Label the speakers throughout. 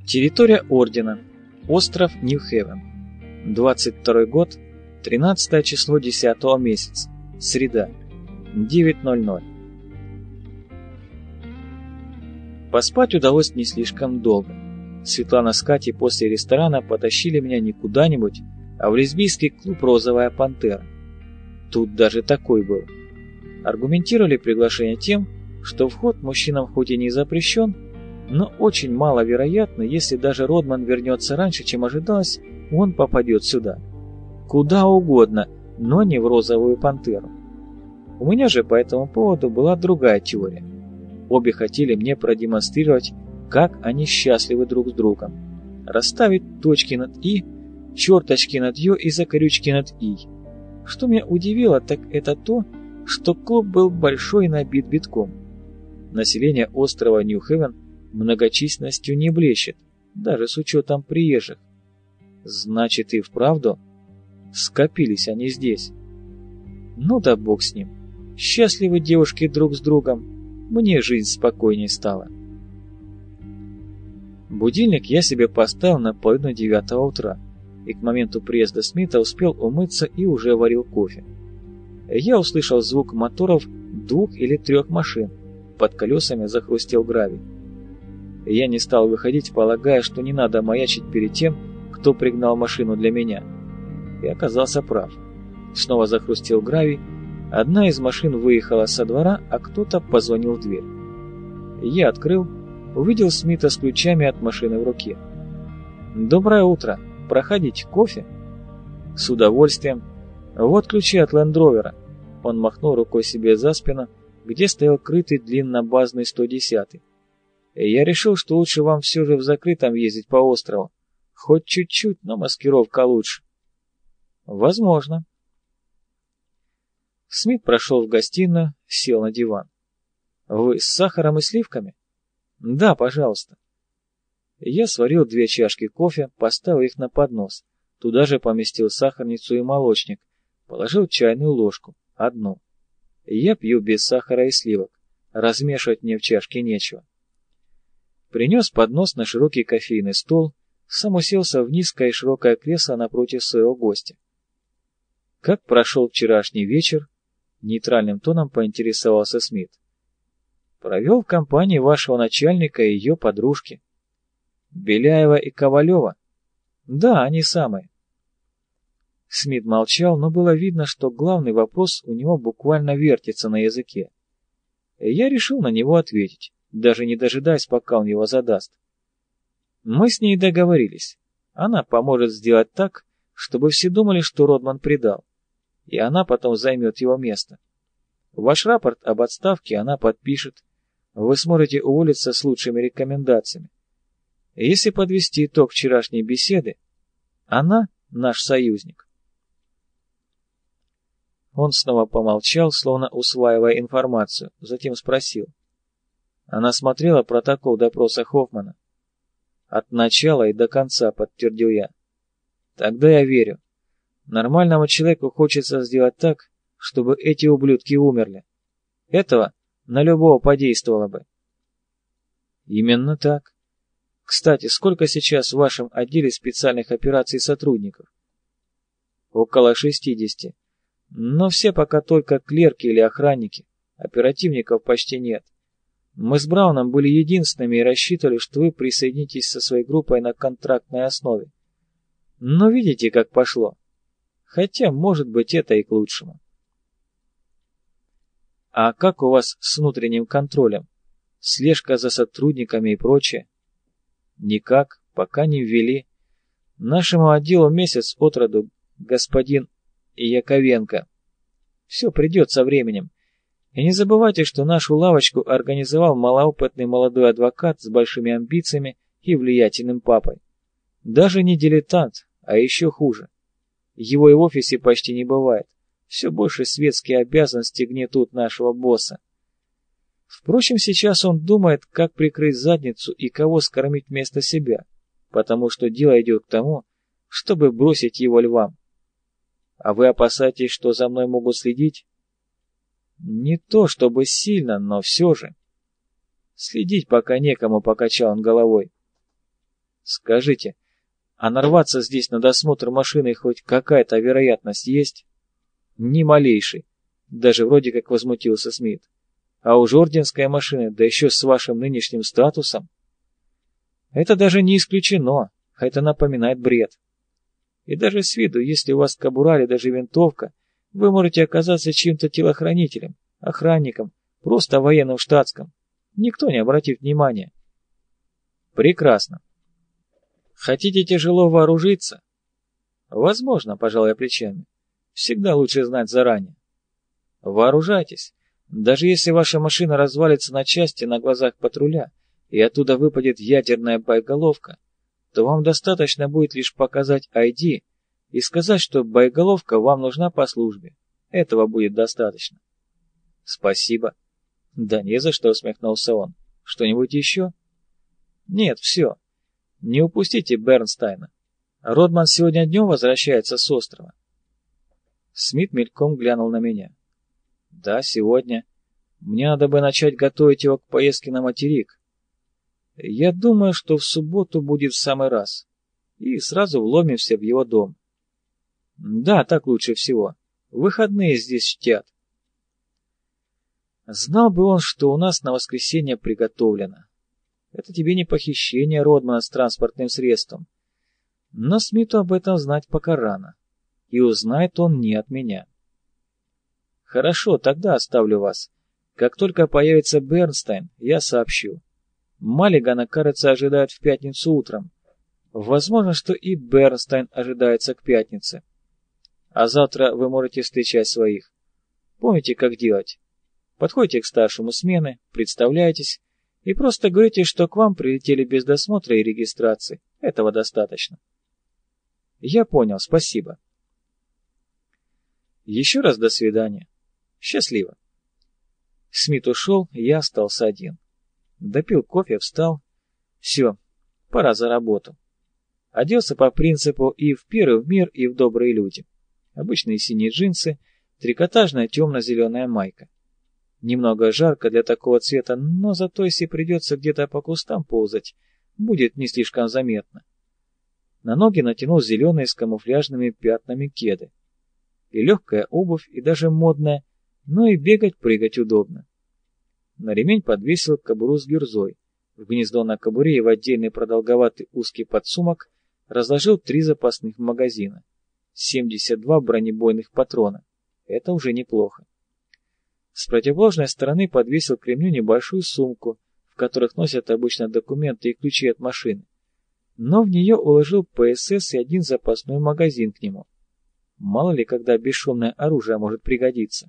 Speaker 1: Территория Ордена. Остров Нью-Хевен. 22 год. 13 число 10 месяца. Среда. 9:00. Поспать удалось не слишком долго. Светлана с Катей после ресторана потащили меня не куда-нибудь, а в лесбийский клуб «Розовая пантера». Тут даже такой был. Аргументировали приглашение тем, что вход мужчинам хоть и не запрещен, но очень маловероятно, если даже Родман вернется раньше, чем ожидалось, он попадет сюда. Куда угодно, но не в «Розовую пантеру». У меня же по этому поводу была другая теория. Обе хотели мне продемонстрировать, как они счастливы друг с другом. Расставить точки над «и», черточки над «ё» и закорючки над «и». Что меня удивило, так это то, что клуб был большой и набит битком. Население острова Нью-Хевен многочисленностью не блещет, даже с учетом приезжих. Значит, и вправду скопились они здесь. Ну да бог с ним. Счастливы девушки друг с другом, мне жизнь спокойней стала. Будильник я себе поставил на 8:30 утра, и к моменту приезда Смита успел умыться и уже варил кофе. Я услышал звук моторов 2 или 3 машин, под колесами захрустел гравий. Я не стал выходить, полагая, что не надо маячить перед тем, кто пригнал машину для меня. И оказался прав. Снова захрустел гравий, одна из машин выехала со двора, а кто-то позвонил в дверь. Я открыл, увидел Смита с ключами от машины в руке. «Доброе утро. Проходите, кофе?» «С удовольствием. Вот ключи от Лэнд-Ровера». Он махнул рукой себе за спину, где стоял крытый длиннобазный 110-й. «Я решил, что лучше вам все же в закрытом ездить по острову. Хоть чуть-чуть, но маскировка лучше». «Возможно». Смит прошел в гостиную, сел на диван. «Вы с сахаром и сливками?» «Да, пожалуйста». Я сварил 2 чашки кофе, поставил их на поднос. Туда же поместил сахарницу и молочник. Положил чайную ложку, 1. Я пью без сахара и сливок. Размешивать мне в чашке нечего. Принес поднос на широкий кофейный стол, сам уселся в низкое и широкое кресло напротив своего гостя. «Как прошел вчерашний вечер?» — нейтральным тоном поинтересовался Смит. «Провел в компании вашего начальника и ее подружки. Беляева и Ковалева?» «Да, они самые». Смит молчал, но было видно, что главный вопрос у него буквально вертится на языке. Я решил на него ответить, даже не дожидаясь, пока он его задаст. Мы с ней договорились. Она поможет сделать так, чтобы все думали, что Родман предал, и она потом займет его место. Ваш рапорт об отставке она подпишет. Вы сможете уволиться с лучшими рекомендациями. Если подвести итог вчерашней беседы, она наш союзник. Он снова помолчал, словно усваивая информацию, затем спросил. Она смотрела протокол допроса Хоффмана. «От начала и до конца», — подтвердил я. «Тогда я верю. Нормальному человеку хочется сделать так, чтобы эти ублюдки умерли. Этого на любого подействовало бы». «Именно так. Кстати, сколько сейчас в вашем отделе специальных операций сотрудников?» «Около 60. Но все пока только клерки или охранники. Оперативников почти нет. Мы с Брауном были единственными и рассчитывали, что вы присоединитесь со своей группой на контрактной основе. Но видите, как пошло. Хотя, может быть, это и к лучшему». «А как у вас с внутренним контролем? Слежка за сотрудниками и прочее?» «Никак, пока не ввели. Нашему отделу месяц от роду, господин Яковенко. Все придет со временем. И не забывайте, что нашу лавочку организовал малоопытный молодой адвокат с большими амбициями и влиятельным папой. Даже не дилетант, а еще хуже. Его и в офисе почти не бывает. Все больше светские обязанности гнетут нашего босса. Впрочем, сейчас он думает, как прикрыть задницу и кого скормить вместо себя, потому что дело идет к тому, чтобы бросить его львам. А вы опасаетесь, что за мной могут следить? Не то чтобы сильно, но все же. Следить пока некому, покачал он головой. Скажите, а нарваться здесь на досмотр машины хоть какая-то вероятность есть? Ни малейшей. Даже вроде как возмутился Смит. А уж орденская машина, да еще с вашим нынешним статусом. Это даже не исключено, это напоминает бред. И даже с виду, если у вас кобура или даже винтовка, вы можете оказаться чьим-то телохранителем, охранником, просто военным штатском. Никто не обратит внимания. Прекрасно. Хотите тяжело вооружиться? Возможно, пожалуй, плечами. Всегда лучше знать заранее. Вооружайтесь. Даже если ваша машина развалится на части на глазах патруля, и оттуда выпадет ядерная боеголовка, то вам достаточно будет лишь показать ID и сказать, что боеголовка вам нужна по службе. Этого будет достаточно. Спасибо. Да не за что, усмехнулся он. Что-нибудь еще? Нет, все. Не упустите Бернстайна. Родман сегодня днем возвращается с острова. Смит мельком глянул на меня. Да, сегодня. Мне надо бы начать готовить его к поездке на материк. Я думаю, что в субботу будет в самый раз. И сразу вломимся в его дом. Да, так лучше всего. Выходные здесь чтят. Знал бы он, что у нас на воскресенье приготовлено. Это тебе не похищение Родмана с транспортным средством. Но Смиту об этом знать пока рано. И узнает он не от меня. Хорошо, тогда оставлю вас. Как только появится Бернстайн, я сообщу. Маллигана, кажется, ожидают в пятницу утром. Возможно, что и Бернстайн ожидается к пятнице. А завтра вы можете встречать своих. Помните, как делать? Подходите к старшему смены, представляйтесь и просто говорите, что к вам прилетели без досмотра и регистрации. Этого достаточно. Я понял, спасибо. Еще раз до свидания. Счастливо. Смит ушел, я остался один. Допил кофе, встал. Все, пора за работу. Оделся по принципу и в пир, и в мир, и в добрые люди. Обычные синие джинсы, трикотажная темно-зеленая майка. Немного жарко для такого цвета, но зато если придется где-то по кустам ползать, будет не слишком заметно. На ноги натянул зеленые с камуфляжными пятнами кеды. И легкая обувь, и даже модная, но и бегать-прыгать удобно. На ремень подвесил кобуру с гюрзой. В гнездо на кобуре и в отдельный продолговатый узкий подсумок разложил 3 запасных магазина. 72 бронебойных патрона. Это уже неплохо. С противоположной стороны подвесил к ремню небольшую сумку, в которых носят обычно документы и ключи от машины. Но в нее уложил ПСС и 1 запасной магазин к нему. Мало ли, когда бесшумное оружие может пригодиться.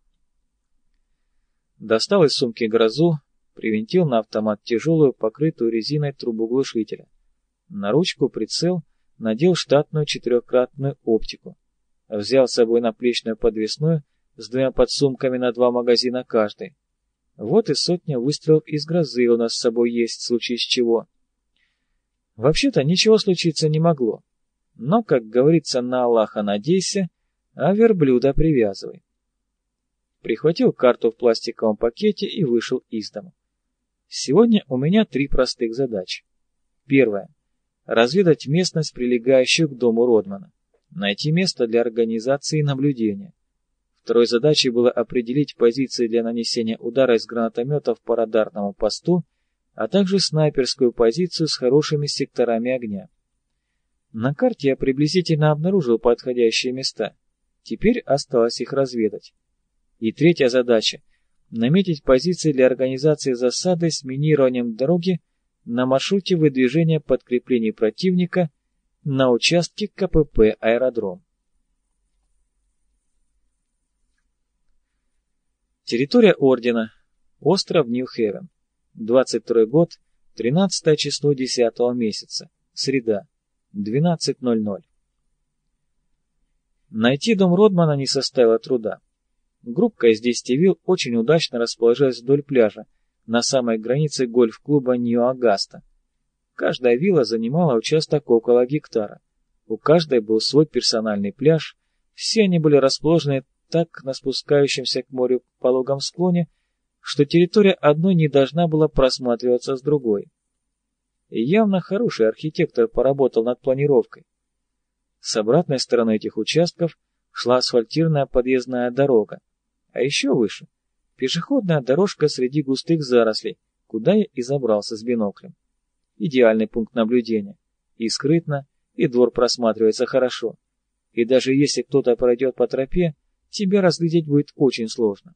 Speaker 1: Достал из сумки грозу, привинтил на автомат тяжелую, покрытую резиной трубу глушителя. На ручку прицел надел штатную 4-кратную оптику. Взял с собой наплечную подвесную с 2 подсумками на 2 магазина каждый. Вот и 100 выстрелов из грозы у нас с собой есть, в случае с чего. Вообще-то ничего случиться не могло. Но, как говорится, на Аллаха надейся, а верблюда привязывай. Прихватил карту в пластиковом пакете и вышел из дома. Сегодня у меня 3 простых задачи. Первая. Разведать местность, прилегающую к дому Родмана. Найти место для организации наблюдения. Второй задачей было определить позиции для нанесения удара из гранатометов по радарному посту, а также снайперскую позицию с хорошими секторами огня. На карте я приблизительно обнаружил подходящие места. Теперь осталось их разведать. И третья задача – наметить позиции для организации засады с минированием дороги на маршруте выдвижения подкреплений противника на участке КПП «Аэродром». Территория Ордена. Остров Нью-Хевен. 22 год, 13 число 10 месяца. Среда. 12:00. Найти дом Родмана не составило труда. Группка из 10 вилл очень удачно расположилась вдоль пляжа, на самой границе гольф-клуба Нью-Агаста. Каждая вилла занимала участок около гектара. У каждой был свой персональный пляж, все они были расположены так на спускающемся к морю пологом склоне, что территория одной не должна была просматриваться с другой. И явно хороший архитектор поработал над планировкой. С обратной стороны этих участков шла асфальтированная подъездная дорога, а еще выше — пешеходная дорожка среди густых зарослей, куда я и забрался с биноклем. Идеальный пункт наблюдения. И скрытно, и двор просматривается хорошо. И даже если кто-то пройдет по тропе, тебя разглядеть будет очень сложно.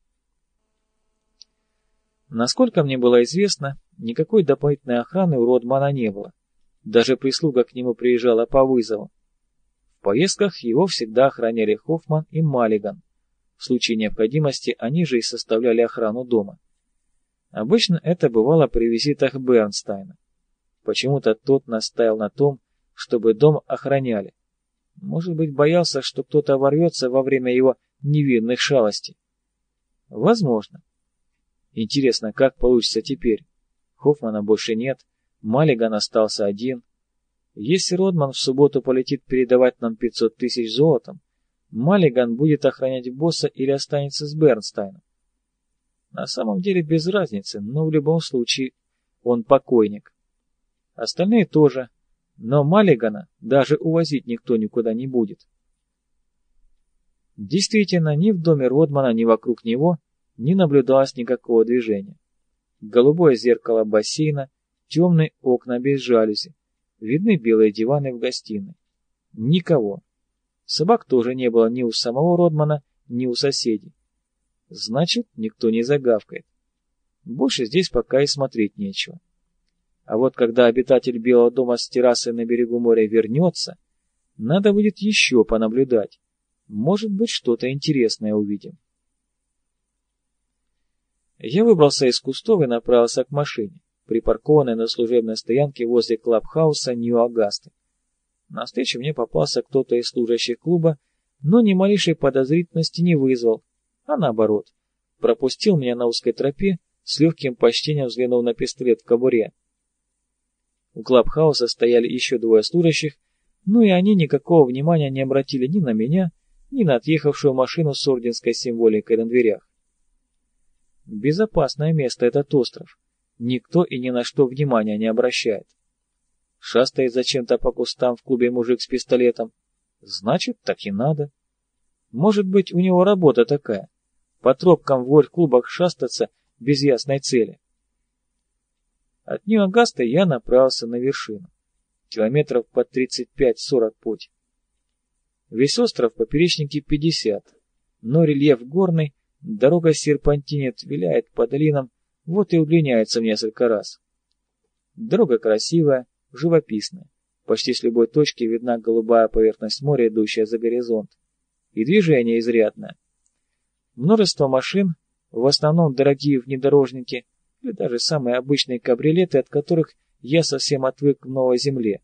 Speaker 1: Насколько мне было известно, никакой дополнительной охраны у Родмана не было. Даже прислуга к нему приезжала по вызову. В поездках его всегда охраняли Хоффман и Маллиган. В случае необходимости они же и составляли охрану дома. Обычно это бывало при визитах Бернстайна. Почему-то тот настаивал на том, чтобы дом охраняли. Может быть, боялся, что кто-то ворвется во время его невинных шалостей. Возможно. Интересно, как получится теперь? Хоффмана больше нет, Маллиган остался один. Если Родман в субботу полетит передавать нам 500 тысяч золотом, Маллиган будет охранять босса или останется с Бернстайном. На самом деле без разницы, но в любом случае он покойник. Остальные тоже, но Маллигана даже увозить никто никуда не будет. Действительно, ни в доме Родмана, ни вокруг него не наблюдалось никакого движения. Голубое зеркало бассейна, темные окна без жалюзи, видны белые диваны в гостиной. Никого. Собак тоже не было ни у самого Родмана, ни у соседей. Значит, никто не загавкает. Больше здесь пока и смотреть нечего. А вот когда обитатель Белого дома с террасы на берегу моря вернется, надо будет еще понаблюдать. Может быть, что-то интересное увидим. Я выбрался из кустов и направился к машине, припаркованной на служебной стоянке возле клабхауса Нью-Агасты. Навстречу мне попался кто-то из служащих клуба, но ни малейшей подозрительности не вызвал, а наоборот, пропустил меня на узкой тропе, с легким почтением взглянув на пистолет в кобуре. У клабхауса стояли еще двое служащих, но и они никакого внимания не обратили ни на меня, ни на отъехавшую машину с орденской символикой на дверях. Безопасное место этот остров. Никто и ни на что внимания не обращает. Шастает зачем-то по кустам в клубе мужик с пистолетом. Значит, так и надо. Может быть, у него работа такая. По тропкам в гольф-клубах шастаться без ясной цели. От Нью-Агаста я направился на вершину. Километров по 35-40 путь. Весь остров поперечнике 50, но рельеф горный, дорога серпантинит, виляет по долинам, вот и удлиняется в несколько раз. Дорога красивая, живописная. Почти с любой точки видна голубая поверхность моря, идущая за горизонт. И движение изрядное. Множество машин, в основном дорогие внедорожники, или даже самые обычные кабриолеты, от которых я совсем отвык в новой земле.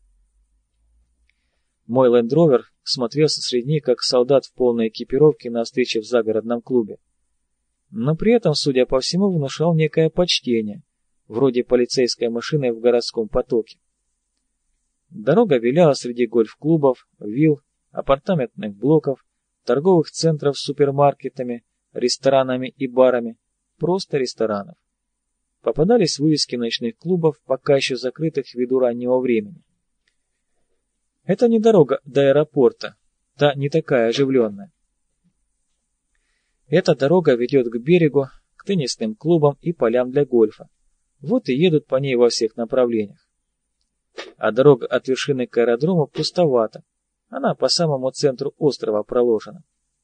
Speaker 1: Мой Land Rover смотрелся среди них, как солдат в полной экипировке на встрече в загородном клубе. Но при этом, судя по всему, внушал некое почтение, вроде полицейской машины в городском потоке. Дорога виляла среди гольф-клубов, вилл, апартаментных блоков, торговых центров с супермаркетами, ресторанами и барами, просто ресторанов. Попадались вывески ночных клубов, пока еще закрытых ввиду раннего времени. Это не дорога до аэропорта, та не такая оживленная. Эта дорога ведет к берегу, к теннисным клубам и полям для гольфа. Вот и едут по ней во всех направлениях. А дорога от вершины к аэродрому пустовата, она по самому центру острова проложена.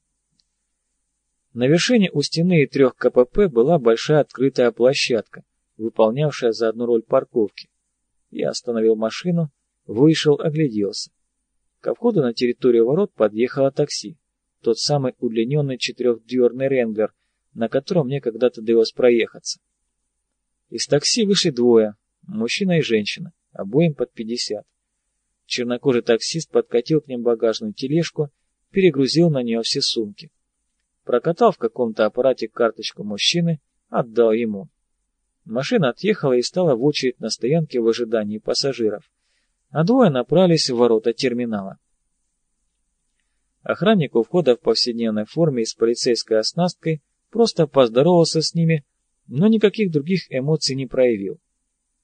Speaker 1: На вершине у стены и 3 КПП была большая открытая площадка, выполнявшая заодно роль парковки. Я остановил машину, вышел, огляделся. Ко входу на территорию ворот подъехало такси, тот самый удлиненный 4-дверный Ренглер, на котором мне когда-то довелось проехаться. Из такси вышли двое, мужчина и женщина, обоим под 50. Чернокожий таксист подкатил к ним багажную тележку, перегрузил на нее все сумки. Прокатал в каком-то аппарате карточку мужчины, отдал ему. Машина отъехала и стала в очередь на стоянке в ожидании пассажиров, а двое направились в ворота терминала. Охранник у входа в повседневной форме и с полицейской оснасткой просто поздоровался с ними, но никаких других эмоций не проявил.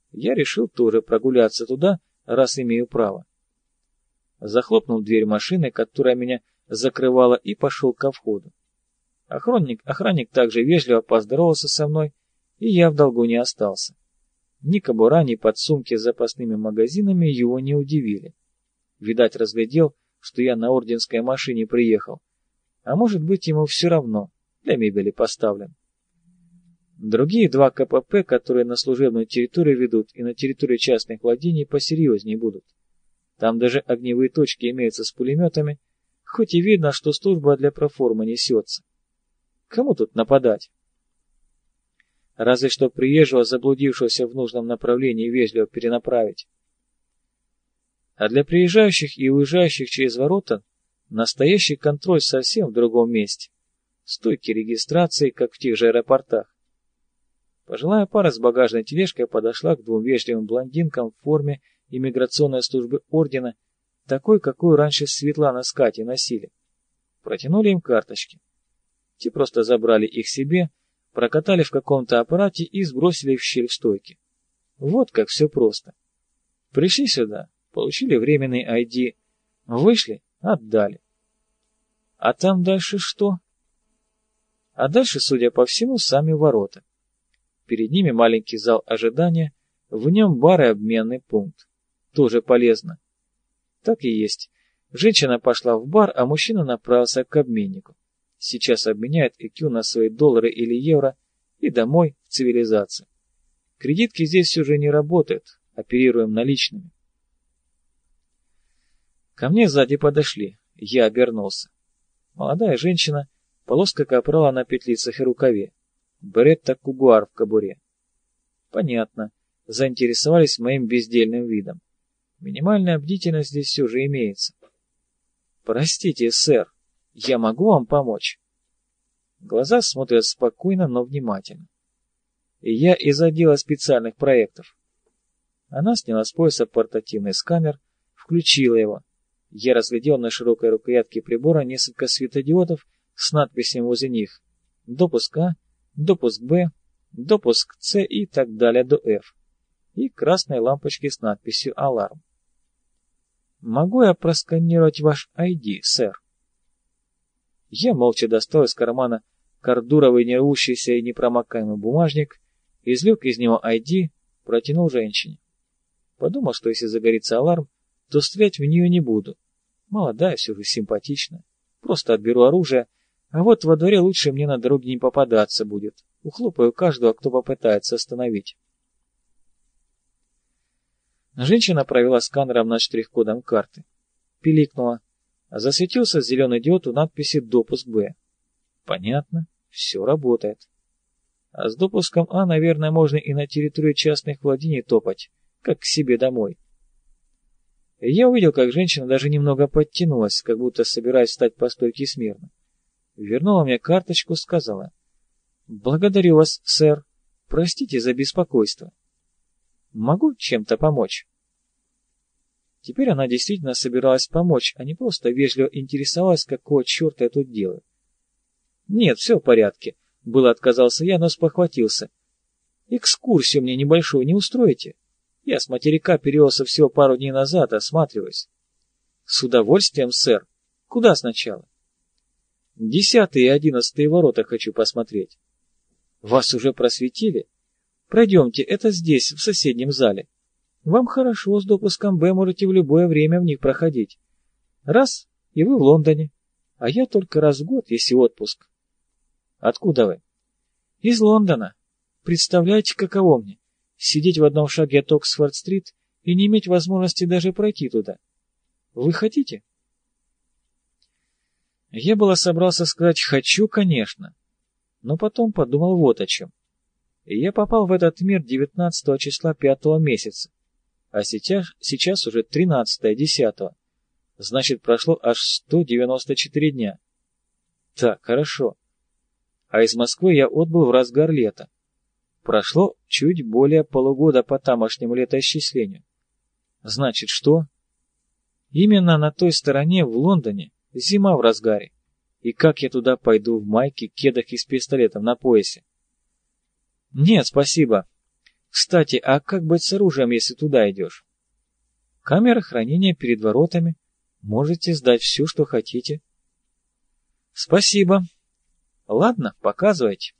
Speaker 1: Я решил тоже прогуляться туда, раз имею право. Захлопнул дверь машины, которая меня закрывала, и пошел ко входу. Охранник также вежливо поздоровался со мной, и я в долгу не остался. Ни кобура, ни подсумки с запасными магазинами его не удивили. Видать, разглядел, что я на орденской машине приехал. А может быть, ему все равно, для мебели поставлен. Другие два КПП, которые на служебную территорию ведут и на территорию частных владений, посерьезнее будут. Там даже огневые точки имеются с пулеметами, хоть и видно, что служба для проформы несется. Кому тут нападать? Разве что приезжего, заблудившегося в нужном направлении, вежливо перенаправить. А для приезжающих и уезжающих через ворота настоящий контроль совсем в другом месте. Стойки регистрации, как в тех же аэропортах. Пожилая пара с багажной тележкой подошла к двум вежливым блондинкам в форме иммиграционной службы ордена, такой, какую раньше Светлана с Катей носили. Протянули им карточки. Те просто забрали их себе, прокатали в каком-то аппарате и сбросили в щель в стойке. Вот как все просто. Пришли сюда, получили временный ID, вышли, отдали. А там дальше что? А дальше, судя по всему, сами ворота. Перед ними маленький зал ожидания, в нем бар и обменный пункт. Тоже полезно. Так и есть. Женщина пошла в бар, а мужчина направился к обменнику. Сейчас обменяет ЭКЮ на свои доллары или евро и домой в цивилизацию. Кредитки здесь уже не работают, оперируем наличными. Ко мне сзади подошли, я обернулся. Молодая женщина, полоска капрала на петлицах и рукаве, беретта кугуар в кобуре. Понятно, заинтересовались моим бездельным видом. Минимальная бдительность здесь все же имеется. Простите, сэр, я могу вам помочь? Глаза смотрят спокойно, но внимательно. И я из отдела специальных проектов. Она сняла с пояса портативный сканер, включила его. Я разглядел на широкой рукоятке прибора несколько светодиодов с надписями возле них: допуск А, допуск Б, допуск С и так далее до F. И красной лампочки с надписью «Аларм». «Могу я просканировать ваш ID, сэр?» Я молча достал из кармана кордуровый нервущийся и непромокаемый бумажник, извлек из него ID, протянул женщине. Подумал, что если загорится аларм, то стрелять в нее не буду. Молодая, все же симпатичная. Просто отберу оружие, а вот во дворе лучше мне на дороге не попадаться будет. Ухлопаю каждого, кто попытается остановить. Женщина провела сканером над штрих-кодом карты. Пиликнула. Засветился зеленый диод у надписи «Допуск Б». Понятно, все работает. А с допуском А, наверное, можно и на территорию частных владений топать, как к себе домой. Я увидел, как женщина даже немного подтянулась, как будто собираясь встать по стойке смирно. Вернула мне карточку, сказала: «Благодарю вас, сэр. Простите за беспокойство. Могу чем-то помочь?» Теперь она действительно собиралась помочь, а не просто вежливо интересовалась, какого черта я тут делаю. «Нет, все в порядке», — было отказался я, но спохватился. «Экскурсию мне небольшую не устроите? Я с материка перевелся всего пару дней назад, осматриваюсь». «С удовольствием, сэр. Куда сначала?» 10-е и 11-е ворота хочу посмотреть». «Вас уже просветили? Пройдемте, это здесь, в соседнем зале. Вам хорошо, с допуском Б можете в любое время в них проходить. Раз, и вы в Лондоне, а я только раз в год, если отпуск». «Откуда вы?» «Из Лондона. Представляете, каково мне? Сидеть в одном шаге от Оксфорд-стрит и не иметь возможности даже пройти туда. Вы хотите?» Я было собрался сказать «хочу, конечно», но потом подумал вот о чем. Я попал в этот мир 19 числа 5 месяца, а сейчас уже 13 10. Значит, прошло аж 194 дня. Так, хорошо. А из Москвы я отбыл в разгар лета. Прошло чуть более полугода по тамошнему летоисчислению. Значит, что? Именно на той стороне, в Лондоне, зима в разгаре. И как я туда пойду в майке, кедах и с пистолетом на поясе? Нет, спасибо. Кстати, а как быть с оружием, если туда идешь? Камера хранения перед воротами. Можете сдать все, что хотите. Спасибо. Ладно, показывайте.